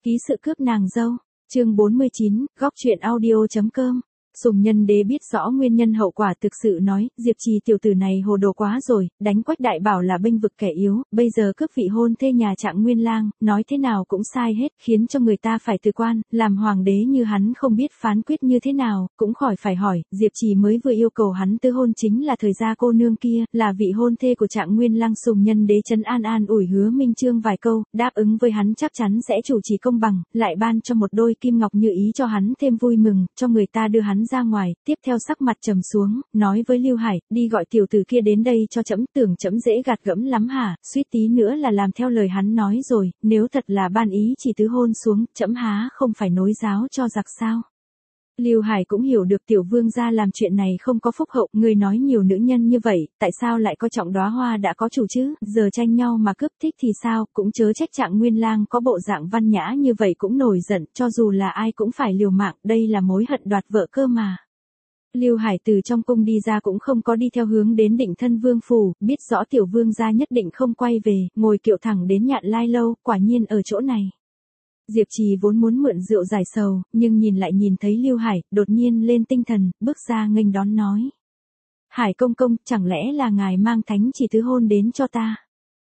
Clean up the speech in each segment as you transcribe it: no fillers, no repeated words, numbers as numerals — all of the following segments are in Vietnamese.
Ký sự cướp nàng dâu, chương 49, góc truyện audio.com. Sùng Nhân Đế biết rõ nguyên nhân hậu quả, thực sự nói, Diệp Trì tiểu tử này hồ đồ quá rồi, đánh Quách Đại Bảo là bênh vực kẻ yếu, bây giờ cướp vị hôn thê nhà Trạng Nguyên Lang, nói thế nào cũng sai hết, khiến cho người ta phải từ quan, làm hoàng đế như hắn không biết phán quyết như thế nào, cũng khỏi phải hỏi, Diệp Trì mới vừa yêu cầu hắn tư hôn chính là thời gia cô nương kia, là vị hôn thê của Trạng Nguyên Lang. Sùng Nhân Đế trấn an ủi Hứa Minh Chương vài câu, đáp ứng với hắn chắc chắn sẽ chủ trì công bằng, lại ban cho một đôi kim ngọc như ý cho hắn thêm vui mừng, cho người ta đưa hắn ra ngoài, tiếp theo sắc mặt trầm xuống, nói với Lưu Hải, đi gọi tiểu tử kia đến đây cho trẫm, tưởng trẫm dễ gạt gẫm lắm hả, suýt tí nữa là làm theo lời hắn nói rồi, nếu thật là ban ý chỉ tứ hôn xuống, trẫm há không phải nối giáo cho giặc sao. Lưu Hải cũng hiểu được tiểu vương gia làm chuyện này không có phúc hậu, người nói nhiều nữ nhân như vậy, tại sao lại coi trọng đóa hoa đã có chủ chứ, giờ tranh nhau mà cướp thích thì sao, cũng chớ trách Trạng Nguyên Lang có bộ dạng văn nhã như vậy cũng nổi giận, cho dù là ai cũng phải liều mạng, đây là mối hận đoạt vợ cơ mà. Lưu Hải từ trong cung đi ra cũng không có đi theo hướng đến Định Thân Vương phủ, biết rõ tiểu vương gia nhất định không quay về, ngồi kiệu thẳng đến Nhạn Lai lâu, quả nhiên ở chỗ này. Diệp Trì vốn muốn mượn rượu giải sầu, nhưng nhìn thấy Lưu Hải, đột nhiên lên tinh thần, bước ra nghênh đón nói. Hải công công, chẳng lẽ là ngài mang thánh chỉ tứ hôn đến cho ta?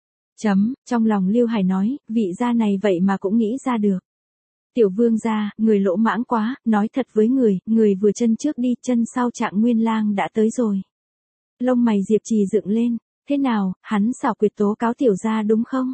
Trong lòng Lưu Hải nói, vị gia này vậy mà cũng nghĩ ra được. Tiểu vương gia, người lỗ mãng quá, nói thật với người vừa chân trước đi, chân sau Trạng Nguyên Lang đã tới rồi. Lông mày Diệp Trì dựng lên, thế nào, hắn xảo quyệt tố cáo tiểu gia đúng không?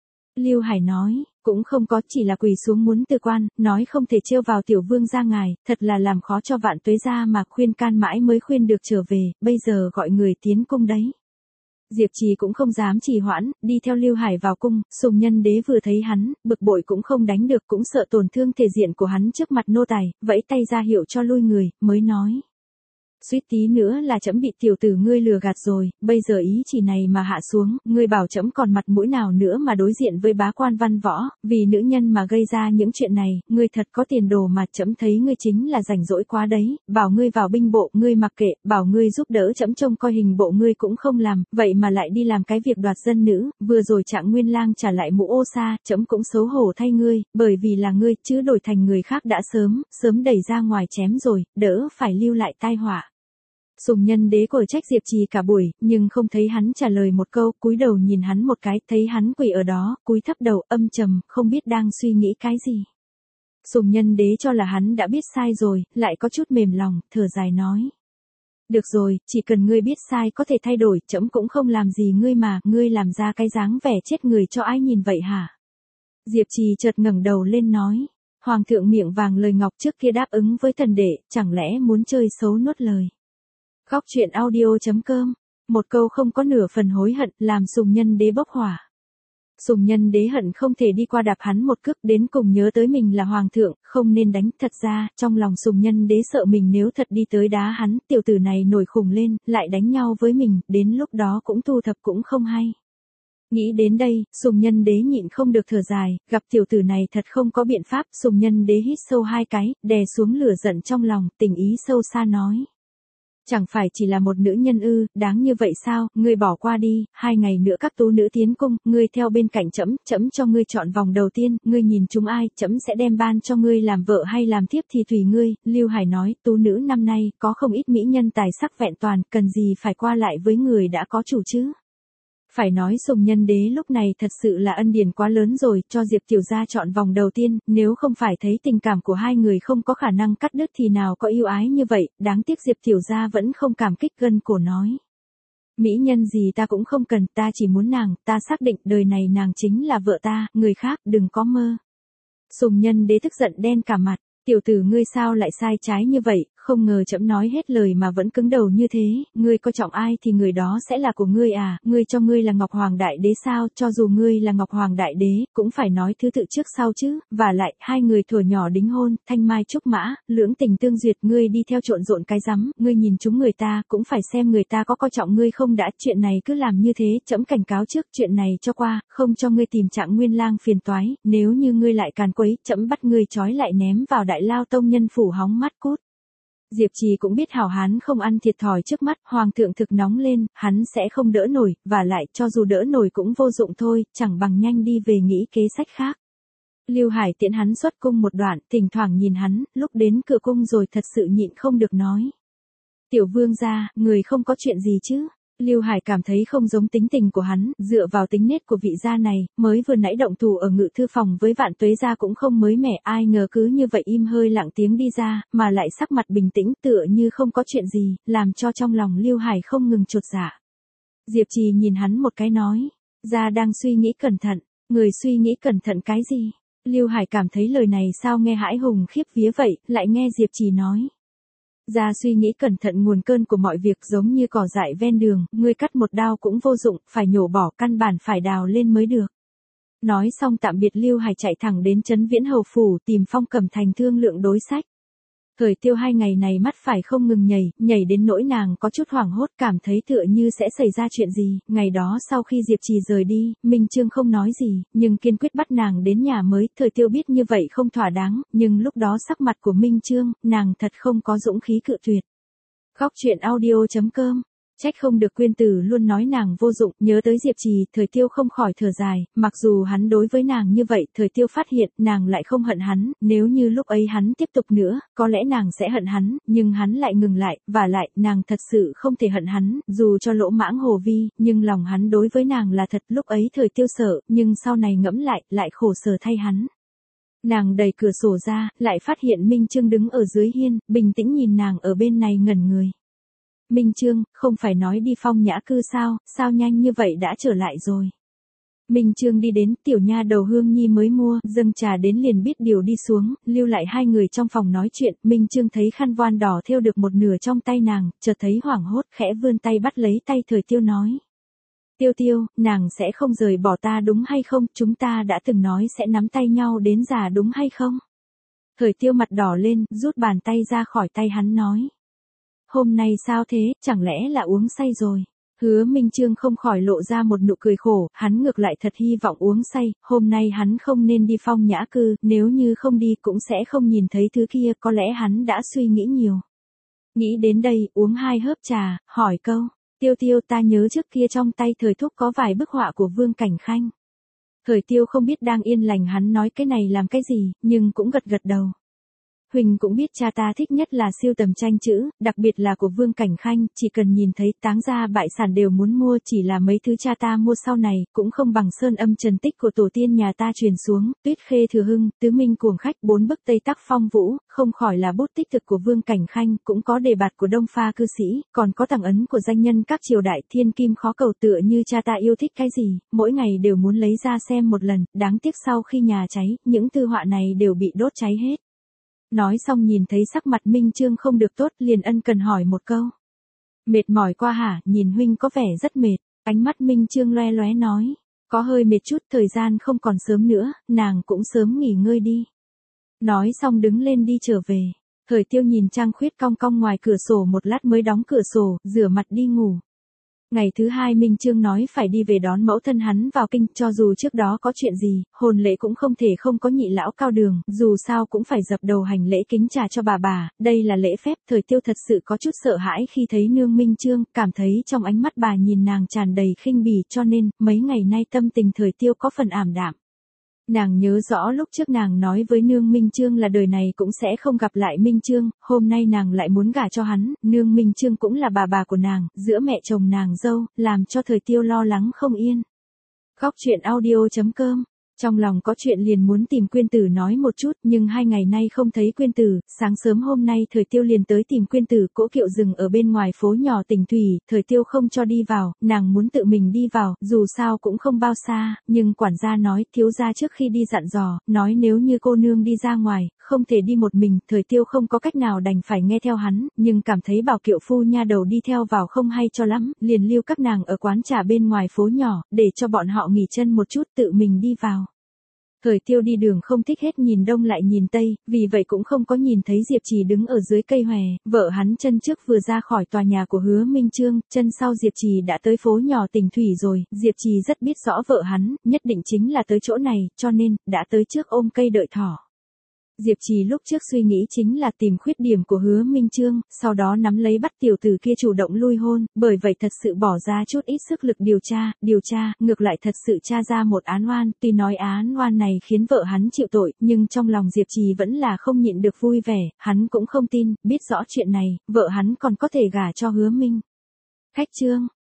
Lưu Hải nói, cũng không có, chỉ là quỳ xuống muốn từ quan, nói không thể trêu vào tiểu vương gia ngài, thật là làm khó cho Vạn Tuế gia mà khuyên can mãi mới khuyên được trở về, bây giờ gọi người tiến cung đấy. Diệp Trì cũng không dám trì hoãn, đi theo Lưu Hải vào cung, Sùng Nhân Đế vừa thấy hắn, bực bội cũng không đánh được, cũng sợ tổn thương thể diện của hắn trước mặt nô tài, vẫy tay ra hiệu cho lui người, mới nói. Suýt tí nữa là trẫm bị tiểu tử ngươi lừa gạt rồi, bây giờ ý chỉ này mà hạ xuống, ngươi bảo trẫm còn mặt mũi nào nữa mà đối diện với bá quan văn võ, vì nữ nhân mà gây ra những chuyện này, ngươi thật có tiền đồ mà trẫm thấy ngươi chính là rảnh rỗi quá đấy, bảo ngươi vào binh bộ, ngươi mặc kệ, bảo ngươi giúp đỡ trẫm trông coi hình bộ ngươi cũng không làm, vậy mà lại đi làm cái việc đoạt dân nữ, vừa rồi Trạng Nguyên Lang trả lại mũ ô sa, trẫm cũng xấu hổ thay ngươi, bởi vì là ngươi, chứ đổi thành người khác đã sớm đẩy ra ngoài chém rồi, đỡ phải lưu lại tai họa. Sùng Nhân Đế cổi trách Diệp Trì cả buổi, nhưng không thấy hắn trả lời một câu, cúi đầu nhìn hắn một cái, thấy hắn quỳ ở đó, cúi thấp đầu, âm trầm, không biết đang suy nghĩ cái gì. Sùng Nhân Đế cho là hắn đã biết sai rồi, lại có chút mềm lòng, thở dài nói. Được rồi, chỉ cần ngươi biết sai có thể thay đổi, trẫm cũng không làm gì ngươi mà, ngươi làm ra cái dáng vẻ chết người cho ai nhìn vậy hả? Diệp Trì chợt ngẩng đầu lên nói. Hoàng thượng miệng vàng lời ngọc trước kia đáp ứng với thần đệ, chẳng lẽ muốn chơi xấu nuốt lời. Góc truyện audio.com, một câu không có nửa phần hối hận, làm Sùng Nhân Đế bốc hỏa. Sùng Nhân Đế hận không thể đi qua đạp hắn một cước, đến cùng nhớ tới mình là hoàng thượng, không nên đánh, thật ra, trong lòng Sùng Nhân Đế sợ mình nếu thật đi tới đá hắn, tiểu tử này nổi khùng lên, lại đánh nhau với mình, đến lúc đó cũng thu thập cũng không hay. Nghĩ đến đây, Sùng Nhân Đế nhịn không được thở dài, gặp tiểu tử này thật không có biện pháp, Sùng Nhân Đế hít sâu hai cái, đè xuống lửa giận trong lòng, tình ý sâu xa nói. Chẳng phải chỉ là một nữ nhân ư, đáng như vậy sao, ngươi bỏ qua đi, 2 ngày nữa các tú nữ tiến cung, ngươi theo bên cạnh trẫm cho ngươi chọn vòng đầu tiên, ngươi nhìn chúng ai, trẫm sẽ đem ban cho ngươi làm vợ hay làm thiếp thì tùy ngươi. Lưu Hải nói, tú nữ năm nay, có không ít mỹ nhân tài sắc vẹn toàn, cần gì phải qua lại với người đã có chủ chứ. Phải nói Sùng Nhân Đế lúc này thật sự là ân điển quá lớn rồi, cho Diệp tiểu gia chọn vòng đầu tiên, nếu không phải thấy tình cảm của hai người không có khả năng cắt đứt thì nào có yêu ái như vậy, đáng tiếc Diệp tiểu gia vẫn không cảm kích, gân cổ nói. Mỹ nhân gì ta cũng không cần, ta chỉ muốn nàng, ta xác định đời này nàng chính là vợ ta, người khác đừng có mơ. Sùng Nhân Đế tức giận đen cả mặt. Tiểu tử ngươi sao lại sai trái như vậy, không ngờ trẫm nói hết lời mà vẫn cứng đầu như thế, ngươi coi trọng ai thì người đó sẽ là của ngươi à, ngươi cho ngươi là Ngọc Hoàng Đại Đế sao, cho dù ngươi là Ngọc Hoàng Đại Đế, cũng phải nói thứ tự trước sau chứ, và lại, hai người thuở nhỏ đính hôn, thanh mai trúc mã, lưỡng tình tương duyệt, ngươi đi theo trộn rộn cái rắm, ngươi nhìn chúng người ta, cũng phải xem người ta có coi trọng ngươi không đã, chuyện này cứ làm như thế, trẫm cảnh cáo trước, chuyện này cho qua, không cho ngươi tìm Trạng Nguyên Lang phiền toái, nếu như ngươi lại càn quấy, trẫm bắt ngươi trói lại ném vào Đại Lao Tông Nhân phủ hóng mắt cút. Diệp Trì cũng biết hảo hán không ăn thiệt thòi trước mắt, hoàng thượng thực nóng lên, hắn sẽ không đỡ nổi, và lại cho dù đỡ nổi cũng vô dụng thôi, chẳng bằng nhanh đi về nghĩ kế sách khác. Lưu Hải tiễn hắn xuất cung một đoạn, thỉnh thoảng nhìn hắn, lúc đến cửa cung rồi thật sự nhịn không được nói. Tiểu vương gia, người không có chuyện gì chứ? Lưu Hải cảm thấy không giống tính tình của hắn, dựa vào tính nết của vị gia này, mới vừa nãy động thủ ở ngự thư phòng với Vạn Tuế gia cũng không mới mẻ, ai ngờ cứ như vậy im hơi lặng tiếng đi ra, mà lại sắc mặt bình tĩnh tựa như không có chuyện gì, làm cho trong lòng Lưu Hải không ngừng chột dạ. Diệp Trì nhìn hắn một cái nói, gia đang suy nghĩ cẩn thận, người suy nghĩ cẩn thận cái gì? Lưu Hải cảm thấy lời này sao nghe hãi hùng khiếp vía vậy, lại nghe Diệp Trì nói. Gia suy nghĩ cẩn thận nguồn cơn của mọi việc giống như cỏ dại ven đường, ngươi cắt một đao cũng vô dụng, phải nhổ bỏ, căn bản phải đào lên mới được. Nói xong tạm biệt Lưu Hải chạy thẳng đến Trấn Viễn Hầu Phủ tìm Phong Cẩm Thành thương lượng đối sách. Thời Tiêu 2 ngày này mắt phải không ngừng nhảy đến nỗi nàng có chút hoảng hốt, cảm thấy tựa như sẽ xảy ra chuyện gì. Ngày đó sau khi Diệp Trì rời đi, Minh Chương không nói gì, nhưng kiên quyết bắt nàng đến nhà mới. Thời Tiêu biết như vậy không thỏa đáng, nhưng lúc đó sắc mặt của Minh Chương, nàng thật không có dũng khí cự tuyệt. Góc truyện audio.com. Trách không được Quyên Tử luôn nói nàng vô dụng, nhớ tới Diệp Trì, Thời Tiêu không khỏi thở dài, mặc dù hắn đối với nàng như vậy, Thời Tiêu phát hiện, nàng lại không hận hắn, nếu như lúc ấy hắn tiếp tục nữa, có lẽ nàng sẽ hận hắn, nhưng hắn lại ngừng lại, và lại, nàng thật sự không thể hận hắn, dù cho lỗ mãng hồ vi, nhưng lòng hắn đối với nàng là thật, lúc ấy Thời Tiêu sợ, nhưng sau này ngẫm lại khổ sở thay hắn. Nàng đẩy cửa sổ ra, lại phát hiện Minh Chương đứng ở dưới hiên, bình tĩnh nhìn nàng ở bên này ngẩn người. Minh Chương, không phải nói đi Phong Nhã Cư sao nhanh như vậy đã trở lại rồi. Minh Chương đi đến, tiểu nha đầu Hương Nhi mới mua, dâng trà đến liền biết điều đi xuống, lưu lại hai người trong phòng nói chuyện. Minh Chương thấy khăn voan đỏ thêu được một nửa trong tay nàng, chợt thấy hoảng hốt, khẽ vươn tay bắt lấy tay Thời Tiêu nói. Tiêu Tiêu, nàng sẽ không rời bỏ ta đúng hay không, chúng ta đã từng nói sẽ nắm tay nhau đến già đúng hay không? Thời Tiêu mặt đỏ lên, rút bàn tay ra khỏi tay hắn nói. Hôm nay sao thế, chẳng lẽ là uống say rồi? Hứa Minh Chương không khỏi lộ ra một nụ cười khổ, hắn ngược lại thật hy vọng uống say, hôm nay hắn không nên đi Phong Nhã Cư, nếu như không đi cũng sẽ không nhìn thấy thứ kia, có lẽ hắn đã suy nghĩ nhiều. Nghĩ đến đây, uống 2 hớp trà, hỏi câu, Tiêu Tiêu ta nhớ trước kia trong tay Thời Thúc có vài bức họa của Vương Cảnh Khanh. Thời Tiêu không biết đang yên lành hắn nói cái này làm cái gì, nhưng cũng gật gật đầu. Huỳnh cũng biết cha ta thích nhất là siêu tầm tranh chữ, đặc biệt là của Vương Cảnh Khanh, chỉ cần nhìn thấy táng gia bại sản đều muốn mua, chỉ là mấy thứ cha ta mua sau này, cũng không bằng sơn âm trần tích của tổ tiên nhà ta truyền xuống, Tuyết Khê Thừa Hưng, Tứ Minh Cuồng Khách, 4 bức Tây Tắc Phong Vũ, không khỏi là bút tích thực của Vương Cảnh Khanh, cũng có đề bạt của Đông Pha cư sĩ, còn có tàng ấn của danh nhân các triều đại, thiên kim khó cầu, tựa như cha ta yêu thích cái gì, mỗi ngày đều muốn lấy ra xem một lần, đáng tiếc sau khi nhà cháy, những thư họa này đều bị đốt cháy hết. Nói xong nhìn thấy sắc mặt Minh Chương không được tốt, liền ân cần hỏi một câu. Mệt mỏi qua hả, nhìn huynh có vẻ rất mệt, ánh mắt Minh Chương loe loé nói. Có hơi mệt chút, thời gian không còn sớm nữa, nàng cũng sớm nghỉ ngơi đi. Nói xong đứng lên đi trở về. Thời Tiêu nhìn trăng khuyết cong cong ngoài cửa sổ một lát mới đóng cửa sổ, rửa mặt đi ngủ. Ngày thứ 2 Minh Chương nói phải đi về đón mẫu thân hắn vào kinh, cho dù trước đó có chuyện gì, hôn lễ cũng không thể không có nhị lão Cao Đường, dù sao cũng phải dập đầu hành lễ kính trà cho bà, đây là lễ phép. Thời Tiêu thật sự có chút sợ hãi khi thấy nương Minh Chương, cảm thấy trong ánh mắt bà nhìn nàng tràn đầy khinh bỉ, cho nên, mấy ngày nay tâm tình Thời Tiêu có phần ảm đạm. Nàng nhớ rõ lúc trước nàng nói với nương Minh Chương là đời này cũng sẽ không gặp lại Minh Chương, hôm nay nàng lại muốn gả cho hắn, nương Minh Chương cũng là bà của nàng, giữa mẹ chồng nàng dâu, làm cho Thời Tiêu lo lắng không yên. Góc truyện audio.com. Trong lòng có chuyện liền muốn tìm Quyên Tử nói một chút, nhưng 2 ngày nay không thấy Quyên Tử, sáng sớm hôm nay Thời Tiêu liền tới tìm Quyên Tử, cỗ kiệu dừng ở bên ngoài phố nhỏ Tỉnh Thủy, Thời Tiêu không cho đi vào, nàng muốn tự mình đi vào, dù sao cũng không bao xa, nhưng quản gia nói, thiếu gia trước khi đi dặn dò, nói nếu như cô nương đi ra ngoài, không thể đi một mình, Thời Tiêu không có cách nào đành phải nghe theo hắn, nhưng cảm thấy bảo kiệu phu nha đầu đi theo vào không hay cho lắm, liền lưu các nàng ở quán trà bên ngoài phố nhỏ, để cho bọn họ nghỉ chân một chút tự mình đi vào. Thời Tiêu đi đường không thích hết nhìn đông lại nhìn tây, vì vậy cũng không có nhìn thấy Diệp Trì đứng ở dưới cây hòe, vợ hắn chân trước vừa ra khỏi tòa nhà của Hứa Minh Chương, chân sau Diệp Trì đã tới phố nhỏ Tỉnh Thủy rồi, Diệp Trì rất biết rõ vợ hắn, nhất định chính là tới chỗ này, cho nên, đã tới trước ôm cây đợi thỏ. Diệp Trì lúc trước suy nghĩ chính là tìm khuyết điểm của Hứa Minh Chương, sau đó nắm lấy bắt tiểu tử kia chủ động lui hôn, bởi vậy thật sự bỏ ra chút ít sức lực điều tra, ngược lại thật sự tra ra một án oan, tuy nói án oan này khiến vợ hắn chịu tội, nhưng trong lòng Diệp Trì vẫn là không nhịn được vui vẻ, hắn cũng không tin, biết rõ chuyện này, vợ hắn còn có thể gả cho Hứa Minh. Khách Trương